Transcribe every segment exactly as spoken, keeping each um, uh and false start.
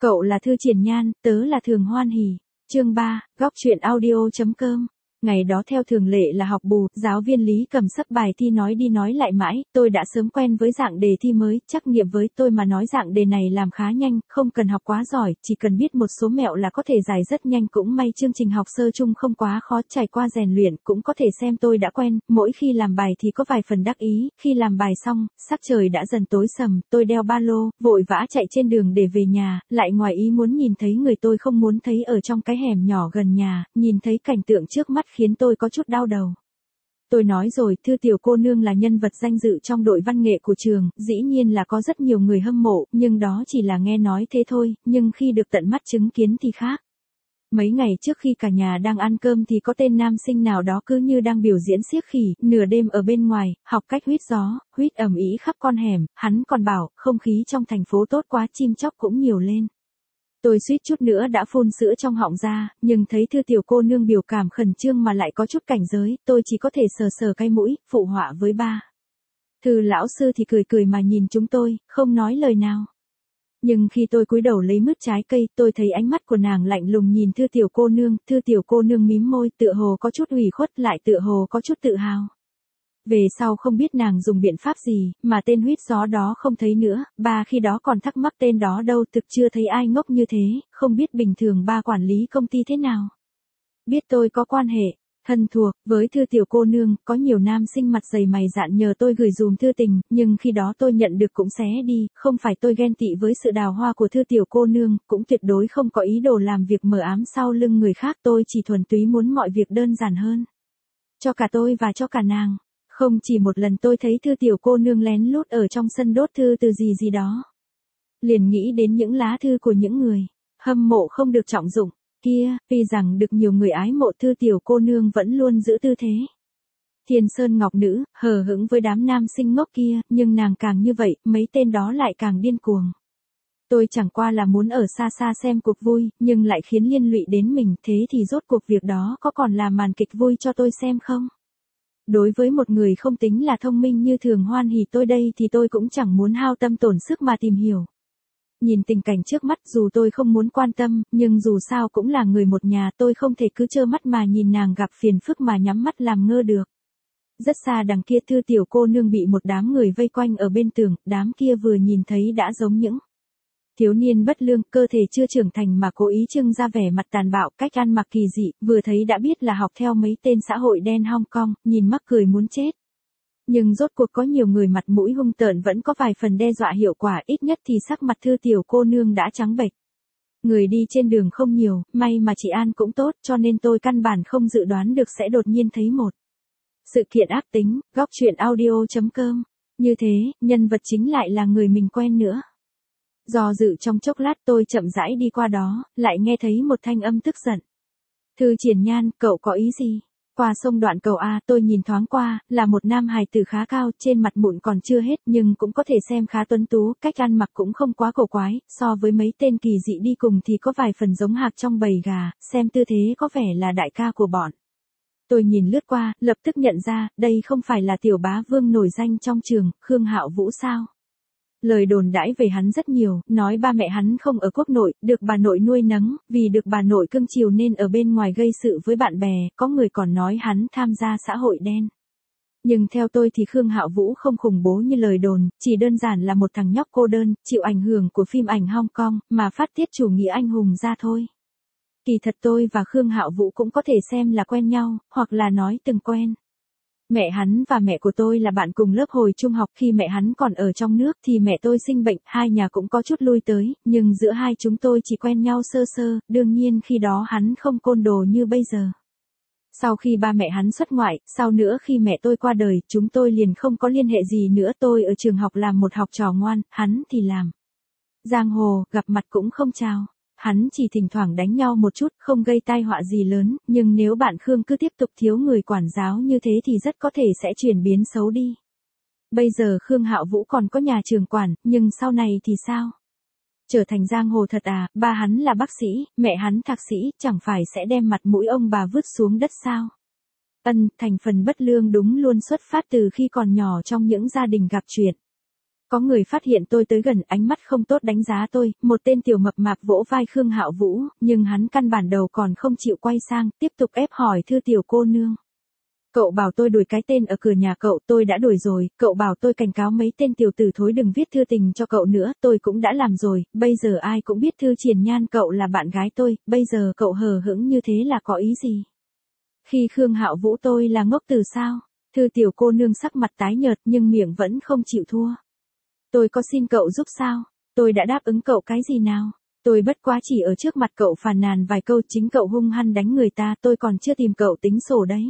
Cậu là Thư Triển Nhan, tớ là Thường Hoan Hỉ. Chương ba, góc truyện audio.com. Ngày đó theo thường lệ là học bù, giáo viên Lý cầm sấp bài thi nói đi nói lại mãi, tôi đã sớm quen với dạng đề thi mới, trắc nghiệm với tôi mà nói dạng đề này làm khá nhanh, không cần học quá giỏi, chỉ cần biết một số mẹo là có thể giải rất nhanh. Cũng may chương trình học sơ chung không quá khó, trải qua rèn luyện cũng có thể xem tôi đã quen, mỗi khi làm bài thì có vài phần đắc ý, khi làm bài xong, sắc trời đã dần tối sầm, tôi đeo ba lô, vội vã chạy trên đường để về nhà, lại ngoài ý muốn nhìn thấy người tôi không muốn thấy ở trong cái hẻm nhỏ gần nhà, nhìn thấy cảnh tượng trước mắt khiến tôi có chút đau đầu. Tôi nói rồi, Thư tiểu cô nương là nhân vật danh dự trong đội văn nghệ của trường, dĩ nhiên là có rất nhiều người hâm mộ, nhưng đó chỉ là nghe nói thế thôi, nhưng khi được tận mắt chứng kiến thì khác. Mấy ngày trước khi cả nhà đang ăn cơm thì có tên nam sinh nào đó cứ như đang biểu diễn xiếc khỉ, nửa đêm ở bên ngoài, học cách huýt gió, huýt ầm ĩ khắp con hẻm, hắn còn bảo, không khí trong thành phố tốt quá, chim chóc cũng nhiều lên. Tôi suýt chút nữa đã phun sữa trong họng ra, nhưng thấy Thư tiểu cô nương biểu cảm khẩn trương mà lại có chút cảnh giới, tôi chỉ có thể sờ sờ cái mũi, phụ họa với ba. Thư lão sư thì cười cười mà nhìn chúng tôi, không nói lời nào. Nhưng khi tôi cúi đầu lấy mứt trái cây, tôi thấy ánh mắt của nàng lạnh lùng nhìn Thư tiểu cô nương, Thư tiểu cô nương mím môi, tựa hồ có chút ủy khuất, lại tựa hồ có chút tự hào. Về sau không biết nàng dùng biện pháp gì, mà tên huýt gió đó không thấy nữa, ba khi đó còn thắc mắc tên đó đâu, thực chưa thấy ai ngốc như thế, không biết bình thường ba quản lý công ty thế nào. Biết tôi có quan hệ thân thuộc với Thư tiểu cô nương, có nhiều nam sinh mặt dày mày dạn nhờ tôi gửi dùm thư tình, nhưng khi đó tôi nhận được cũng xé đi, không phải tôi ghen tị với sự đào hoa của Thư tiểu cô nương, cũng tuyệt đối không có ý đồ làm việc mờ ám sau lưng người khác, tôi chỉ thuần túy muốn mọi việc đơn giản hơn. Cho cả tôi và cho cả nàng. Không chỉ một lần tôi thấy Thư tiểu cô nương lén lút ở trong sân đốt thư từ gì gì đó. Liền nghĩ đến những lá thư của những người hâm mộ không được trọng dụng kia, vì rằng được nhiều người ái mộ Thư tiểu cô nương vẫn luôn giữ tư thế Thiên Sơn Ngọc Nữ, hờ hững với đám nam sinh ngốc kia, nhưng nàng càng như vậy, mấy tên đó lại càng điên cuồng. Tôi chẳng qua là muốn ở xa xa xem cuộc vui, nhưng lại khiến liên lụy đến mình, thế thì rốt cuộc việc đó có còn là màn kịch vui cho tôi xem không? Đối với một người không tính là thông minh như Thường Hoan Hỉ tôi đây thì tôi cũng chẳng muốn hao tâm tổn sức mà tìm hiểu. Nhìn tình cảnh trước mắt dù tôi không muốn quan tâm, nhưng dù sao cũng là người một nhà, tôi không thể cứ trơ mắt mà nhìn nàng gặp phiền phức mà nhắm mắt làm ngơ được. Rất xa đằng kia Thư tiểu cô nương bị một đám người vây quanh ở bên tường, đám kia vừa nhìn thấy đã giống những thiếu niên bất lương, cơ thể chưa trưởng thành mà cố ý trưng ra vẻ mặt tàn bạo, cách ăn mặc kỳ dị, vừa thấy đã biết là học theo mấy tên xã hội đen Hong Kong, nhìn mắc cười muốn chết. Nhưng rốt cuộc có nhiều người mặt mũi hung tợn vẫn có vài phần đe dọa hiệu quả, ít nhất thì sắc mặt Thư tiểu cô nương đã trắng bệch. Người đi trên đường không nhiều, may mà chị An cũng tốt, cho nên tôi căn bản không dự đoán được sẽ đột nhiên thấy một sự kiện ác tính. Góc truyện audio.com. Như thế, nhân vật chính lại là người mình quen nữa. Do dự trong chốc lát tôi chậm rãi đi qua đó, lại nghe thấy một thanh âm tức giận. Thư Triển Nhan, cậu có ý gì? Qua sông đoạn cầu A, tôi nhìn thoáng qua, là một nam hài tử khá cao, trên mặt mụn còn chưa hết nhưng cũng có thể xem khá tuấn tú, cách ăn mặc cũng không quá cổ quái, so với mấy tên kỳ dị đi cùng thì có vài phần giống hạc trong bầy gà, xem tư thế có vẻ là đại ca của bọn. Tôi nhìn lướt qua, lập tức nhận ra, đây không phải là tiểu bá vương nổi danh trong trường, Khương Hạo Vũ sao? Lời đồn đãi về hắn rất nhiều, nói ba mẹ hắn không ở quốc nội, được bà nội nuôi nấng, vì được bà nội cưng chiều nên ở bên ngoài gây sự với bạn bè, có người còn nói hắn tham gia xã hội đen. Nhưng theo tôi thì Khương Hạo Vũ không khủng bố như lời đồn, chỉ đơn giản là một thằng nhóc cô đơn, chịu ảnh hưởng của phim ảnh Hong Kong, mà phát tiết chủ nghĩa anh hùng ra thôi. Kỳ thật tôi và Khương Hạo Vũ cũng có thể xem là quen nhau, hoặc là nói từng quen. Mẹ hắn và mẹ của tôi là bạn cùng lớp hồi trung học, khi mẹ hắn còn ở trong nước thì mẹ tôi sinh bệnh, hai nhà cũng có chút lui tới, nhưng giữa hai chúng tôi chỉ quen nhau sơ sơ, đương nhiên khi đó hắn không côn đồ như bây giờ. Sau khi ba mẹ hắn xuất ngoại, sau nữa khi mẹ tôi qua đời, chúng tôi liền không có liên hệ gì nữa, tôi ở trường học làm một học trò ngoan, hắn thì làm giang hồ, gặp mặt cũng không chào. Hắn chỉ thỉnh thoảng đánh nhau một chút, không gây tai họa gì lớn, nhưng nếu bạn Khương cứ tiếp tục thiếu người quản giáo như thế thì rất có thể sẽ chuyển biến xấu đi. Bây giờ Khương Hạo Vũ còn có nhà trường quản, nhưng sau này thì sao? Trở thành giang hồ thật à, ba hắn là bác sĩ, mẹ hắn thạc sĩ, chẳng phải sẽ đem mặt mũi ông bà vứt xuống đất sao? Ân, thành phần bất lương đúng luôn xuất phát từ khi còn nhỏ trong những gia đình gặp chuyện Có người phát hiện tôi tới gần, ánh mắt không tốt đánh giá tôi, một tên tiểu mập mạp vỗ vai Khương Hạo Vũ, nhưng hắn căn bản đầu còn không chịu quay sang, tiếp tục ép hỏi Thư tiểu cô nương. Cậu bảo tôi đuổi cái tên ở cửa nhà cậu, tôi đã đuổi rồi, cậu bảo tôi cảnh cáo mấy tên tiểu tử thối đừng viết thư tình cho cậu nữa, tôi cũng đã làm rồi, bây giờ ai cũng biết Thư Triển Nhan cậu là bạn gái tôi, bây giờ cậu hờ hững như thế là có ý gì? Khi Khương Hạo Vũ tôi là ngốc từ sao? Thư tiểu cô nương sắc mặt tái nhợt nhưng miệng vẫn không chịu thua. Tôi có xin cậu giúp sao? Tôi đã đáp ứng cậu cái gì nào? Tôi bất quá chỉ ở trước mặt cậu phàn nàn vài câu, chính cậu hung hăng đánh người ta, tôi còn chưa tìm cậu tính sổ đấy.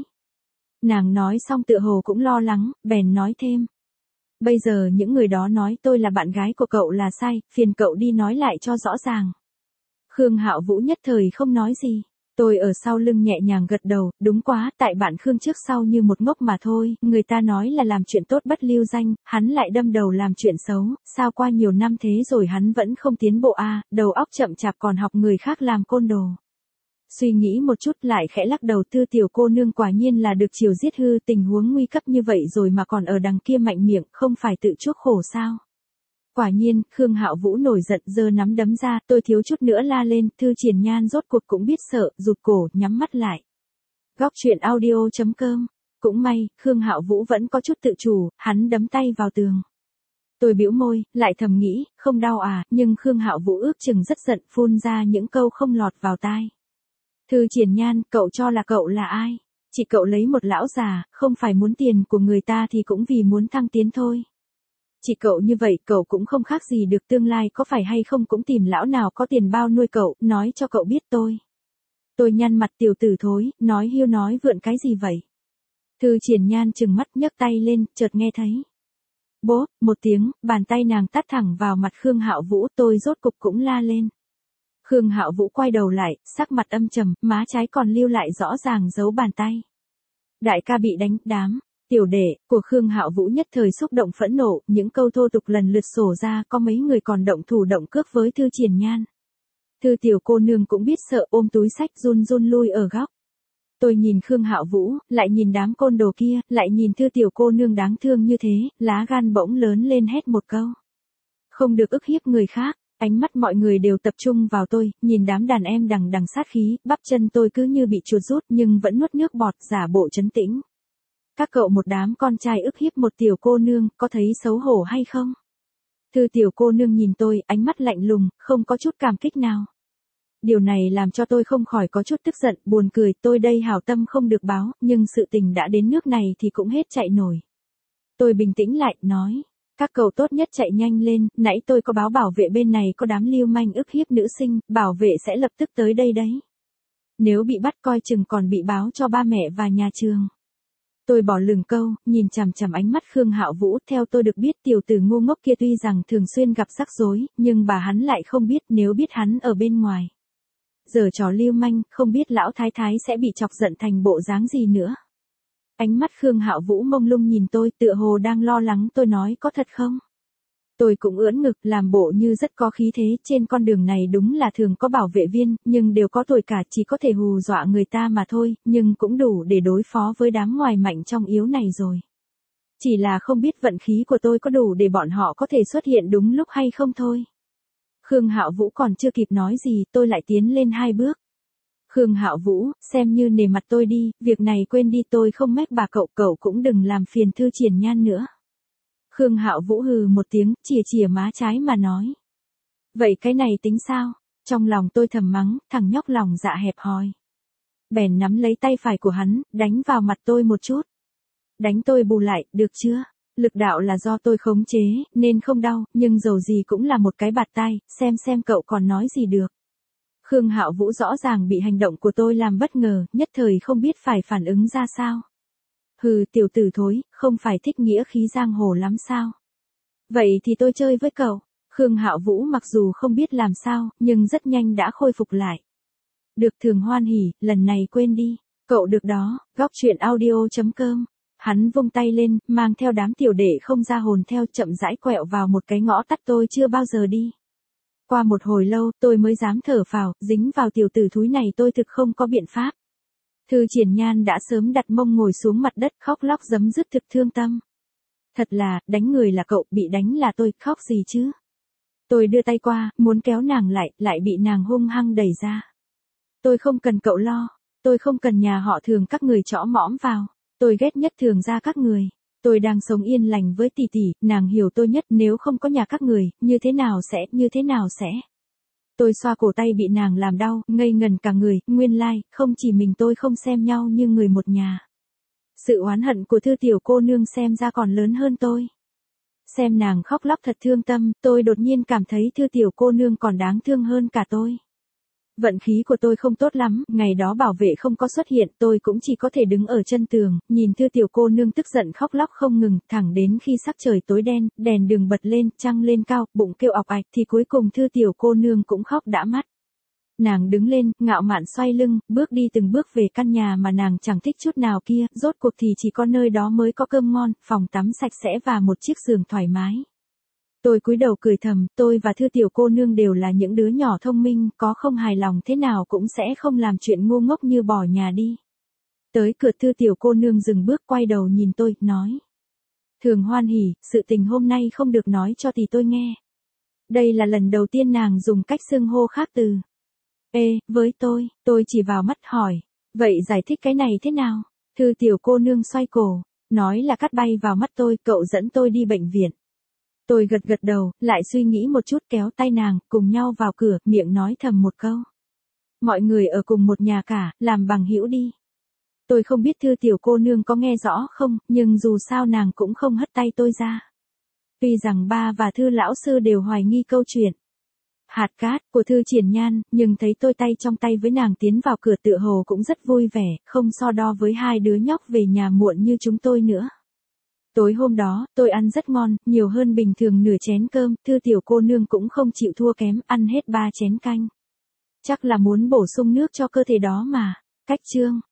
Nàng nói xong tựa hồ cũng lo lắng, bèn nói thêm. Bây giờ những người đó nói tôi là bạn gái của cậu là sai, phiền cậu đi nói lại cho rõ ràng. Khương Hạo Vũ nhất thời không nói gì. Tôi ở sau lưng nhẹ nhàng gật đầu, đúng quá, tại bạn Khương trước sau như một ngốc mà thôi, người ta nói là làm chuyện tốt bất lưu danh, hắn lại đâm đầu làm chuyện xấu, sao qua nhiều năm thế rồi hắn vẫn không tiến bộ a, à, đầu óc chậm chạp còn học người khác làm côn đồ. Suy nghĩ một chút lại khẽ lắc đầu, Thư tiểu cô nương quả nhiên là được chiều giết hư, tình huống nguy cấp như vậy rồi mà còn ở đằng kia mạnh miệng, không phải tự chuốc khổ sao? Quả nhiên, Khương Hạo Vũ nổi giận giơ nắm đấm ra, tôi thiếu chút nữa la lên, Thư Triển Nhan rốt cuộc cũng biết sợ, rụt cổ, nhắm mắt lại. Góc truyện audio chấm com. Cũng may, Khương Hạo Vũ vẫn có chút tự chủ, hắn đấm tay vào tường. Tôi bĩu môi, lại thầm nghĩ, không đau à, nhưng Khương Hạo Vũ ước chừng rất giận, phun ra những câu không lọt vào tai. Thư Triển Nhan, cậu cho là cậu là ai? Chỉ cậu lấy một lão già, không phải muốn tiền của người ta thì cũng vì muốn thăng tiến thôi. Chỉ cậu như vậy, cậu cũng không khác gì được tương lai có phải hay không cũng tìm lão nào có tiền bao nuôi cậu, nói cho cậu biết tôi. Tôi nhăn mặt, tiểu tử thối, nói hiêu nói vượn cái gì vậy? Thư Triển Nhan trừng mắt nhấc tay lên, chợt nghe thấy. Bố, một tiếng, bàn tay nàng tát thẳng vào mặt Khương Hạo Vũ, tôi rốt cục cũng la lên. Khương Hạo Vũ quay đầu lại, sắc mặt âm trầm, má trái còn lưu lại rõ ràng dấu bàn tay. Đại ca bị đánh, đám. Tiểu đệ của Khương Hạo Vũ nhất thời xúc động phẫn nộ, những câu thô tục lần lượt sổ ra, có mấy người còn động thủ động cước với Thư Triển Nhan. Thư tiểu cô nương cũng biết sợ, ôm túi sách run run lui ở góc. Tôi nhìn Khương Hạo Vũ, lại nhìn đám côn đồ kia, lại nhìn Thư tiểu cô nương đáng thương như thế, lá gan bỗng lớn lên hét một câu. Không được ức hiếp người khác. Ánh mắt mọi người đều tập trung vào tôi, nhìn đám đàn em đằng đằng sát khí, bắp chân tôi cứ như bị chuột rút nhưng vẫn nuốt nước bọt, giả bộ trấn tĩnh. Các cậu một đám con trai ức hiếp một tiểu cô nương, có thấy xấu hổ hay không? Thư tiểu cô nương nhìn tôi, ánh mắt lạnh lùng, không có chút cảm kích nào. Điều này làm cho tôi không khỏi có chút tức giận, buồn cười, tôi đây hảo tâm không được báo, nhưng sự tình đã đến nước này thì cũng hết chạy nổi. Tôi bình tĩnh lại, nói. Các cậu tốt nhất chạy nhanh lên, nãy tôi có báo bảo vệ bên này có đám lưu manh ức hiếp nữ sinh, bảo vệ sẽ lập tức tới đây đấy. Nếu bị bắt coi chừng còn bị báo cho ba mẹ và nhà trường. Tôi bỏ lửng câu, nhìn chằm chằm ánh mắt Khương Hạo Vũ, theo tôi được biết tiểu tử ngu ngốc kia tuy rằng thường xuyên gặp rắc rối, nhưng bà hắn lại không biết, nếu biết hắn ở bên ngoài. Giờ trò lưu manh, không biết lão thái thái sẽ bị chọc giận thành bộ dáng gì nữa. Ánh mắt Khương Hạo Vũ mông lung nhìn tôi, tựa hồ đang lo lắng, tôi nói có thật không? Tôi cũng ưỡn ngực, làm bộ như rất có khí thế, trên con đường này đúng là thường có bảo vệ viên, nhưng đều có tuổi cả, chỉ có thể hù dọa người ta mà thôi, nhưng cũng đủ để đối phó với đám ngoài mạnh trong yếu này rồi. Chỉ là không biết vận khí của tôi có đủ để bọn họ có thể xuất hiện đúng lúc hay không thôi. Khương Hạo Vũ còn chưa kịp nói gì, tôi lại tiến lên hai bước. Khương Hạo Vũ, xem như nể mặt tôi đi, việc này quên đi, tôi không mách bà cậu, cậu cũng đừng làm phiền Thư Triển Nhan nữa. Khương Hạo Vũ hừ một tiếng, chìa chìa má trái mà nói. Vậy cái này tính sao? Trong lòng tôi thầm mắng, thằng nhóc lòng dạ hẹp hòi. Bèn nắm lấy tay phải của hắn, đánh vào mặt tôi một chút. Đánh tôi bù lại, được chưa? Lực đạo là do tôi khống chế, nên không đau, nhưng dầu gì cũng là một cái bạt tai, xem xem cậu còn nói gì được. Khương Hạo Vũ rõ ràng bị hành động của tôi làm bất ngờ, nhất thời không biết phải phản ứng ra sao. Hừ, tiểu tử thối, không phải thích nghĩa khí giang hồ lắm sao? Vậy thì tôi chơi với cậu. Khương Hạo Vũ mặc dù không biết làm sao, nhưng rất nhanh đã khôi phục lại. Được, Thường hoan hỉ, lần này quên đi. Cậu được đó, góc truyện audio chấm com. Hắn vung tay lên, mang theo đám tiểu đệ không ra hồn theo, chậm rãi quẹo vào một cái ngõ tắt tôi chưa bao giờ đi. Qua một hồi lâu, tôi mới dám thở phào, dính vào tiểu tử thúi này tôi thực không có biện pháp. Thư Triển Nhan đã sớm đặt mông ngồi xuống mặt đất khóc lóc giấm dứt thực thương tâm. Thật là, đánh người là cậu, bị đánh là tôi, khóc gì chứ? Tôi đưa tay qua, muốn kéo nàng lại, lại bị nàng hung hăng đẩy ra. Tôi không cần cậu lo, tôi không cần nhà họ Thường các người chõ mõm vào, tôi ghét nhất Thường gia các người. Tôi đang sống yên lành với tỷ tỷ, nàng hiểu tôi nhất, nếu không có nhà các người, như thế nào sẽ, như thế nào sẽ. Tôi xoa cổ tay bị nàng làm đau, ngây ngần cả người, nguyên lai, like, không chỉ mình tôi không xem nhau như người một nhà. Sự oán hận của Thư tiểu cô nương xem ra còn lớn hơn tôi. Xem nàng khóc lóc thật thương tâm, tôi đột nhiên cảm thấy Thư tiểu cô nương còn đáng thương hơn cả tôi. Vận khí của tôi không tốt lắm, ngày đó bảo vệ không có xuất hiện, tôi cũng chỉ có thể đứng ở chân tường, nhìn Thư tiểu cô nương tức giận khóc lóc không ngừng, thẳng đến khi sắc trời tối đen, đèn đường bật lên, trăng lên cao, bụng kêu ọc ạch, thì cuối cùng Thư tiểu cô nương cũng khóc đã mắt. Nàng đứng lên, ngạo mạn xoay lưng, bước đi từng bước về căn nhà mà nàng chẳng thích chút nào kia, rốt cuộc thì chỉ có nơi đó mới có cơm ngon, phòng tắm sạch sẽ và một chiếc giường thoải mái. Tôi cúi đầu cười thầm, tôi và Thư tiểu cô nương đều là những đứa nhỏ thông minh, có không hài lòng thế nào cũng sẽ không làm chuyện ngu ngốc như bỏ nhà đi. Tới cửa Thư tiểu cô nương dừng bước quay đầu nhìn tôi, nói. Thường Hoan Hỉ, sự tình hôm nay không được nói cho tỷ tôi nghe. Đây là lần đầu tiên nàng dùng cách xưng hô khác từ. Ê, với tôi, tôi chỉ vào mắt hỏi. Vậy giải thích cái này thế nào? Thư tiểu cô nương xoay cổ, nói là cắt bay vào mắt tôi, cậu dẫn tôi đi bệnh viện. Tôi gật gật đầu, lại suy nghĩ một chút kéo tay nàng, cùng nhau vào cửa, miệng nói thầm một câu. Mọi người ở cùng một nhà cả, làm bằng hữu đi. Tôi không biết Thư tiểu cô nương có nghe rõ không, nhưng dù sao nàng cũng không hất tay tôi ra. Tuy rằng ba và Thư lão sư đều hoài nghi câu chuyện. Hạt cát của Thư Triển Nhan, nhưng thấy tôi tay trong tay với nàng tiến vào cửa tựa hồ cũng rất vui vẻ, không so đo với hai đứa nhóc về nhà muộn như chúng tôi nữa. Tối hôm đó, tôi ăn rất ngon, nhiều hơn bình thường nửa chén cơm, Thư tiểu cô nương cũng không chịu thua kém, ăn hết ba chén canh. Chắc là muốn bổ sung nước cho cơ thể đó mà. Cách chương